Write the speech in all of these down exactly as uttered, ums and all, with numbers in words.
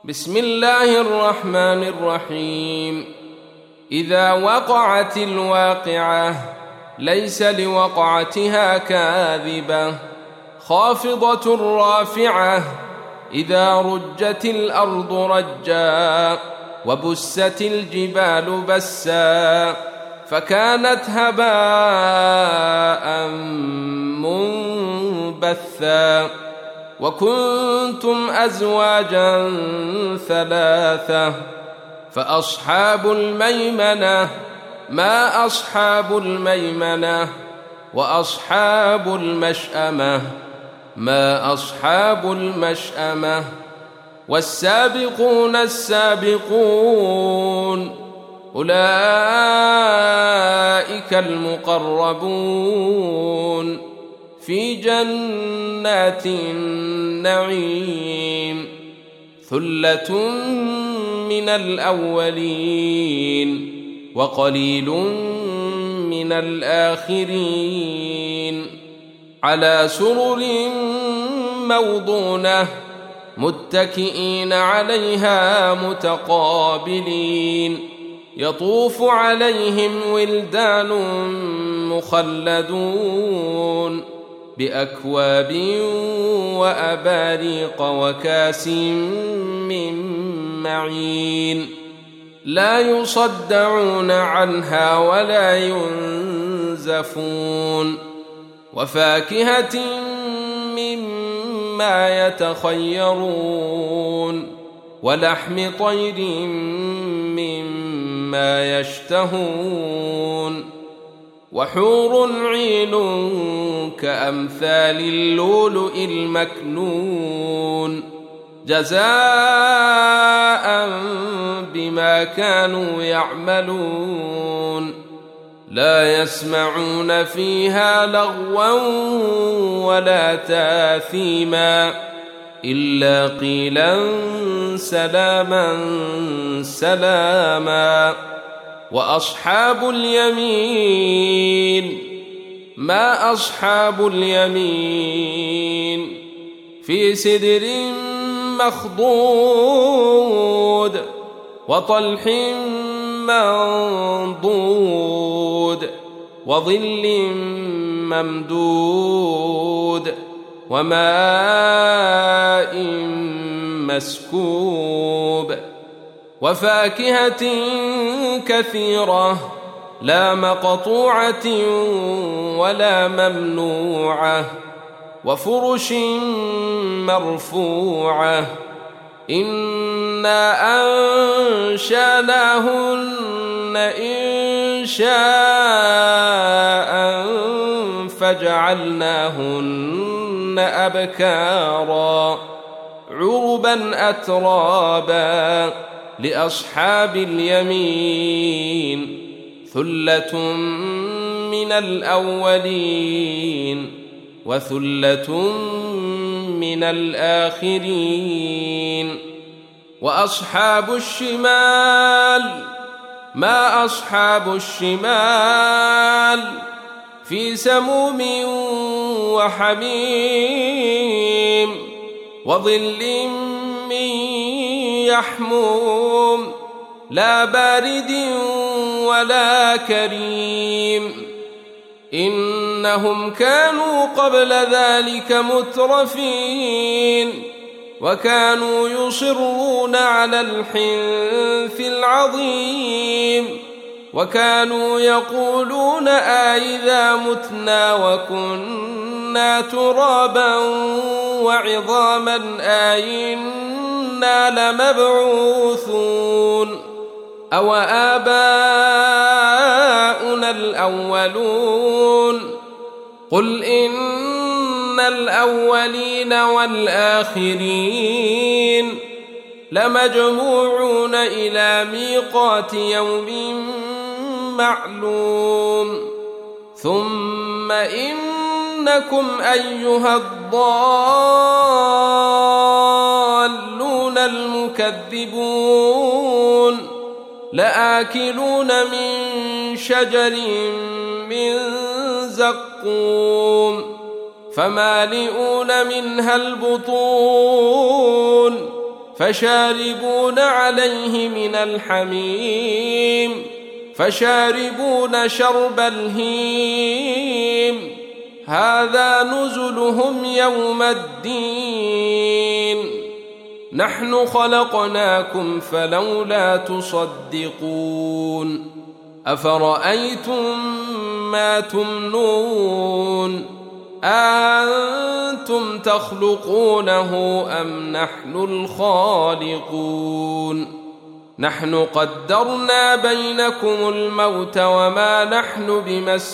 بسم الله الرحمن الرحيم. إذا وقعت الواقعة ليس لوقعتها كاذبة خافضة رافعة إذا رجت الأرض رجا وبست الجبال بسا فكانت هباء منبثا وكنتم أزواجا ثلاثة فأصحاب الميمنة ما أصحاب الميمنة وأصحاب المشأمة ما أصحاب المشأمة والسابقون السابقون أولئك المقربون في جنات النعيم ثلة من الأولين وقليل من الآخرين على سرر موضونة متكئين عليها متقابلين يطوف عليهم ولدان مخلدون بأكواب وأباريق وكاس من معين لا يصدعون عنها ولا ينزفون وفاكهة مما يتخيرون ولحم طير مما يشتهون وحور عين كأمثال اللؤلؤ المكنون جزاء بما كانوا يعملون لا يسمعون فيها لغوا ولا تاثيما إلا قيلا سلاما سلاما وأصحاب اليمين ما أصحاب اليمين في سدر مخضود وطلح منضود وظل ممدود وماء مسكوب وفاكهة كثيرة لا مقطوعة ولا ممنوعة وفرش مرفوعة إنا أنشأناهن إن شاء فجعلناهن أبكارا عربا أترابا لأصحاب اليمين ثلة من الأولين وثلة من الآخرين وأصحاب الشمال ما أصحاب الشمال في سموم وحميم وظل من يحموم لا بارد ولا كريم إنهم كانوا قبل ذلك مترفين وكانوا يصرون على الحنث العظيم وكانوا يقولون أإذا متنا وكنا ترابا وعظاما أإنا لمبعوثون أو آباؤنا الأولون قل إن الأولين والآخرين لمجموعون إلى ميقات يوم معلوم ثم إنكم أيها الضالون المكذبون لآكلون من شجر من زقوم فمالئون منها البطون فشاربون عليه من الحميم فشاربون شرب الهيم هذا نزلهم يوم الدين نحن خلقناكم فلولا تصدقون أفرأيتم ما تمنون أنتم تخلقونه أم نحن الخالقون نحن قدرنا بينكم الموت وما نحن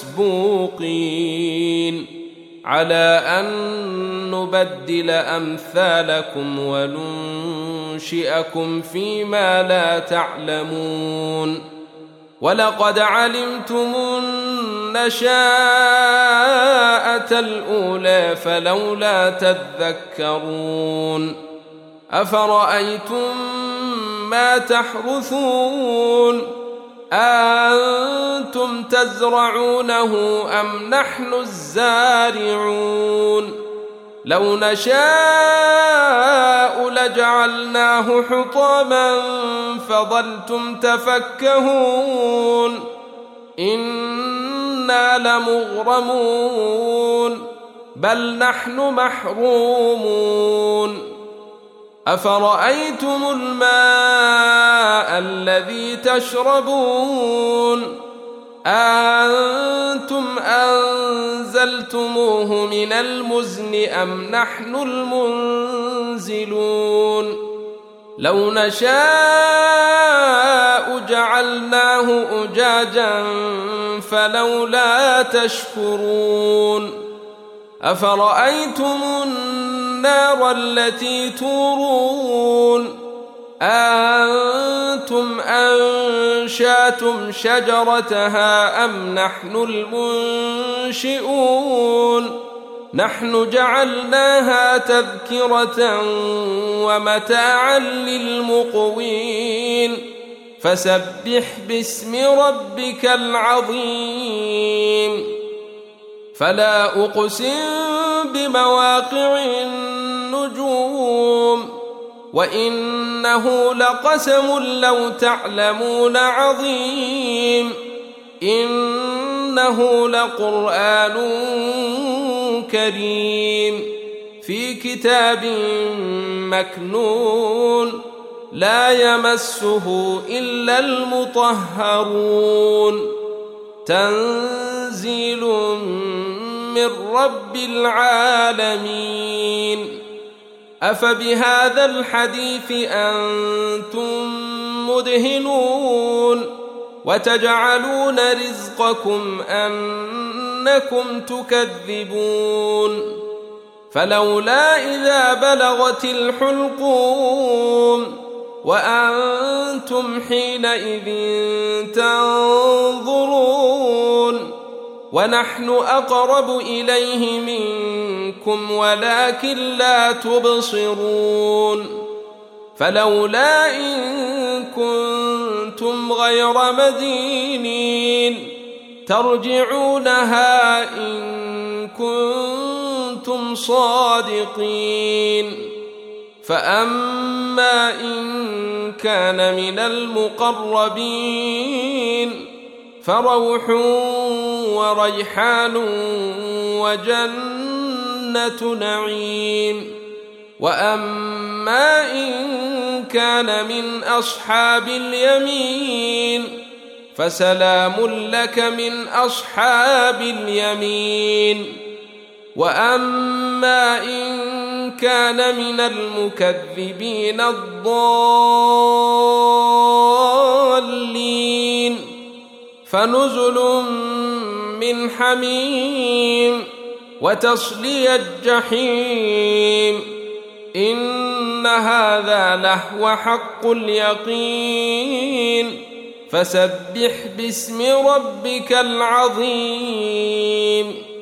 بمسبوقين على أن نبدل أمثالكم وننشئكم فيما لا تعلمون ولقد علمتم النشاءة الأولى فلولا تذكرون أفرأيتم ما تحرثون أنتم تزرعونه أم نحن الزارعون لو نشاء لجعلناه حطاما فظلتم تفكهون إنا لمغرمون بل نحن محرومون أفرأيتم الماء الذي تشربون أنتم أنزلتموه من المزن أم نحن المنزلون لو نشاء جعلناه أجاجا فلولا تشكرون أفرأيتم النار التي تورون أنتم أنشأتم شجرتها أم نحن المنشئون نحن جعلناها تذكرة ومتاعا للمقوين فسبح باسم ربك العظيم فلا أقسم بمواقع النجوم وإنه لقسم لو تعلمون عظيم إنه لقرآن كريم في كتاب مكنون لا يمسه إلا المطهرون تنزيل من رب العالمين أفبهذا الحديث أنتم مدهنون وتجعلون رزقكم أنكم تكذبون فلولا إذا بلغت الحلقوم وأنتم حينئذ تنظرون ونحن أقرب إليه منكم ولكن لا تبصرون فلولا إن كنتم غير مدينين ترجعونها إن كنتم صادقين فأما إن كان من المقربين فروح وريحان وجنة نعيم وأما إن كان من أصحاب اليمين فسلام لك من أصحاب اليمين وأما إن كان من المكذبين الضالين فنزل من حميم وتصلية جحيم إن هذا لهو حق اليقين فسبح باسم ربك العظيم